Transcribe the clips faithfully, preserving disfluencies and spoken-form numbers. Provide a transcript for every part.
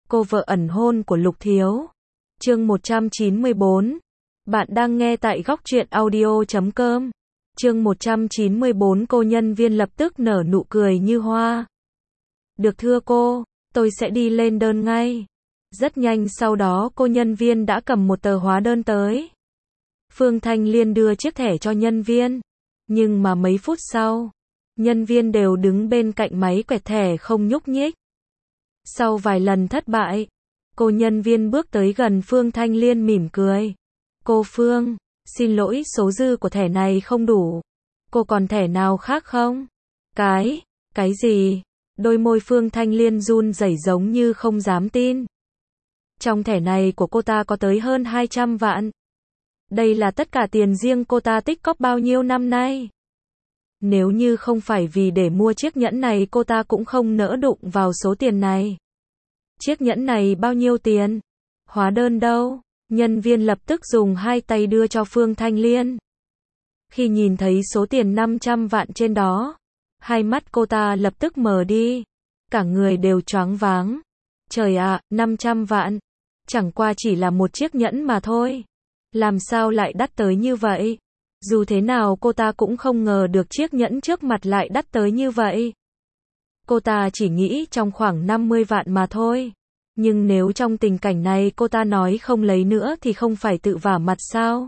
cô vợ ẩn hôn của Lục Thiếu. Chương một trăm chín mươi bốn. Bạn đang nghe tại góc truyện audio chấm com. Chương một trăm chín mươi bốn. Cô nhân viên lập tức nở nụ cười như hoa. Được thưa cô, tôi sẽ đi lên đơn ngay. Rất nhanh sau đó cô nhân viên đã cầm một tờ hóa đơn tới. Phương Thanh Liên đưa chiếc thẻ cho nhân viên. Nhưng mà mấy phút sau, nhân viên đều đứng bên cạnh máy quẹt thẻ không nhúc nhích. Sau vài lần thất bại, cô nhân viên bước tới gần Phương Thanh Liên mỉm cười. Cô Phương, xin lỗi số dư của thẻ này không đủ. Cô còn thẻ nào khác không? Cái, cái gì? Đôi môi Phương Thanh Liên run rẩy giống như không dám tin. Trong thẻ này của cô ta có tới hơn hai trăm vạn. Đây là tất cả tiền riêng cô ta tích cóp bao nhiêu năm nay. Nếu như không phải vì để mua chiếc nhẫn này cô ta cũng không nỡ đụng vào số tiền này. Chiếc nhẫn này bao nhiêu tiền? Hóa đơn đâu? Nhân viên lập tức dùng hai tay đưa cho Phương Thanh Liên. Khi nhìn thấy số tiền năm trăm vạn trên đó, hai mắt cô ta lập tức mờ đi. Cả người đều choáng váng. Trời ạ, năm trăm vạn. Chẳng qua chỉ là một chiếc nhẫn mà thôi. Làm sao lại đắt tới như vậy? Dù thế nào cô ta cũng không ngờ được chiếc nhẫn trước mặt lại đắt tới như vậy. Cô ta chỉ nghĩ trong khoảng năm mươi vạn mà thôi. Nhưng nếu trong tình cảnh này cô ta nói không lấy nữa thì không phải tự vả mặt sao?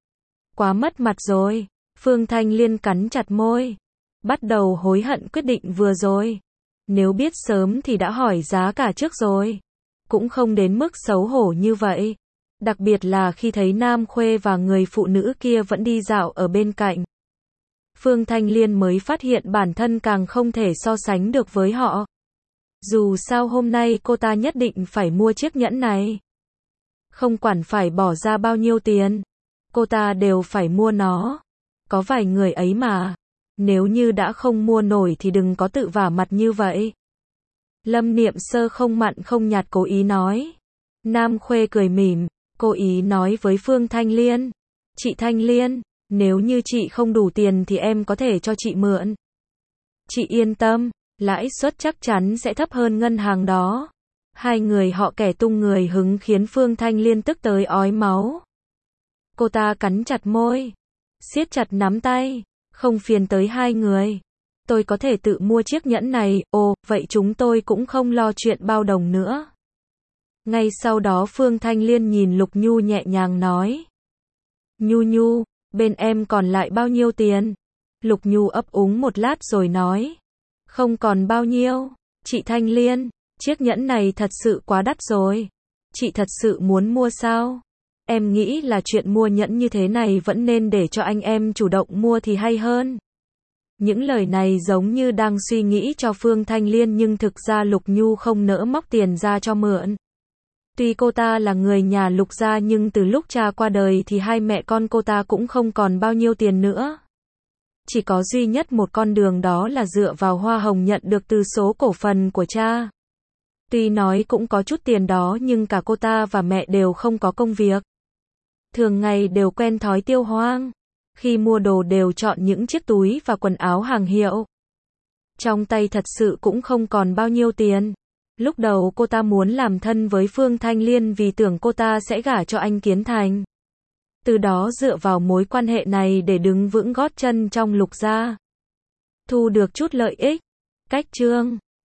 Quá mất mặt rồi. Phương Thanh Liên cắn chặt môi. Bắt đầu hối hận quyết định vừa rồi. Nếu biết sớm thì đã hỏi giá cả trước rồi. Cũng không đến mức xấu hổ như vậy. Đặc biệt là khi thấy Nam Khuê và người phụ nữ kia vẫn đi dạo ở bên cạnh. Phương Thanh Liên mới phát hiện bản thân càng không thể so sánh được với họ. Dù sao hôm nay cô ta nhất định phải mua chiếc nhẫn này. Không quản phải bỏ ra bao nhiêu tiền, cô ta đều phải mua nó. Có vài người ấy mà, nếu như đã không mua nổi thì đừng có tự vả mặt như vậy. Lâm Niệm Sơ không mặn không nhạt cố ý nói. Nam Khuê cười mỉm, cố ý nói với Phương Thanh Liên. Chị Thanh Liên, nếu như chị không đủ tiền thì em có thể cho chị mượn. Chị yên tâm, lãi suất chắc chắn sẽ thấp hơn ngân hàng đó. Hai người họ kẻ tung người hứng khiến Phương Thanh Liên tức tới ói máu. Cô ta cắn chặt môi, siết chặt nắm tay, không phiền tới hai người. Tôi có thể tự mua chiếc nhẫn này, ồ, vậy chúng tôi cũng không lo chuyện bao đồng nữa. Ngay sau đó Phương Thanh Liên nhìn Lục Nhu nhẹ nhàng nói. Nhu Nhu, bên em còn lại bao nhiêu tiền? Lục Nhu ấp úng một lát rồi nói. Không còn bao nhiêu. Chị Thanh Liên, chiếc nhẫn này thật sự quá đắt rồi. Chị thật sự muốn mua sao? Em nghĩ là chuyện mua nhẫn như thế này vẫn nên để cho anh em chủ động mua thì hay hơn. Những lời này giống như đang suy nghĩ cho Phương Thanh Liên nhưng thực ra Lục Nhu không nỡ móc tiền ra cho mượn. Tuy cô ta là người nhà Lục gia nhưng từ lúc cha qua đời thì hai mẹ con cô ta cũng không còn bao nhiêu tiền nữa. Chỉ có duy nhất một con đường đó là dựa vào hoa hồng nhận được từ số cổ phần của cha. Tuy nói cũng có chút tiền đó nhưng cả cô ta và mẹ đều không có công việc. Thường ngày đều quen thói tiêu hoang. Khi mua đồ đều chọn những chiếc túi và quần áo hàng hiệu. Trong tay thật sự cũng không còn bao nhiêu tiền. Lúc đầu cô ta muốn làm thân với Phương Thanh Liên vì tưởng cô ta sẽ gả cho anh Kiến Thành. Từ đó dựa vào mối quan hệ này để đứng vững gót chân trong Lục gia. Thu được chút lợi ích. Cách chương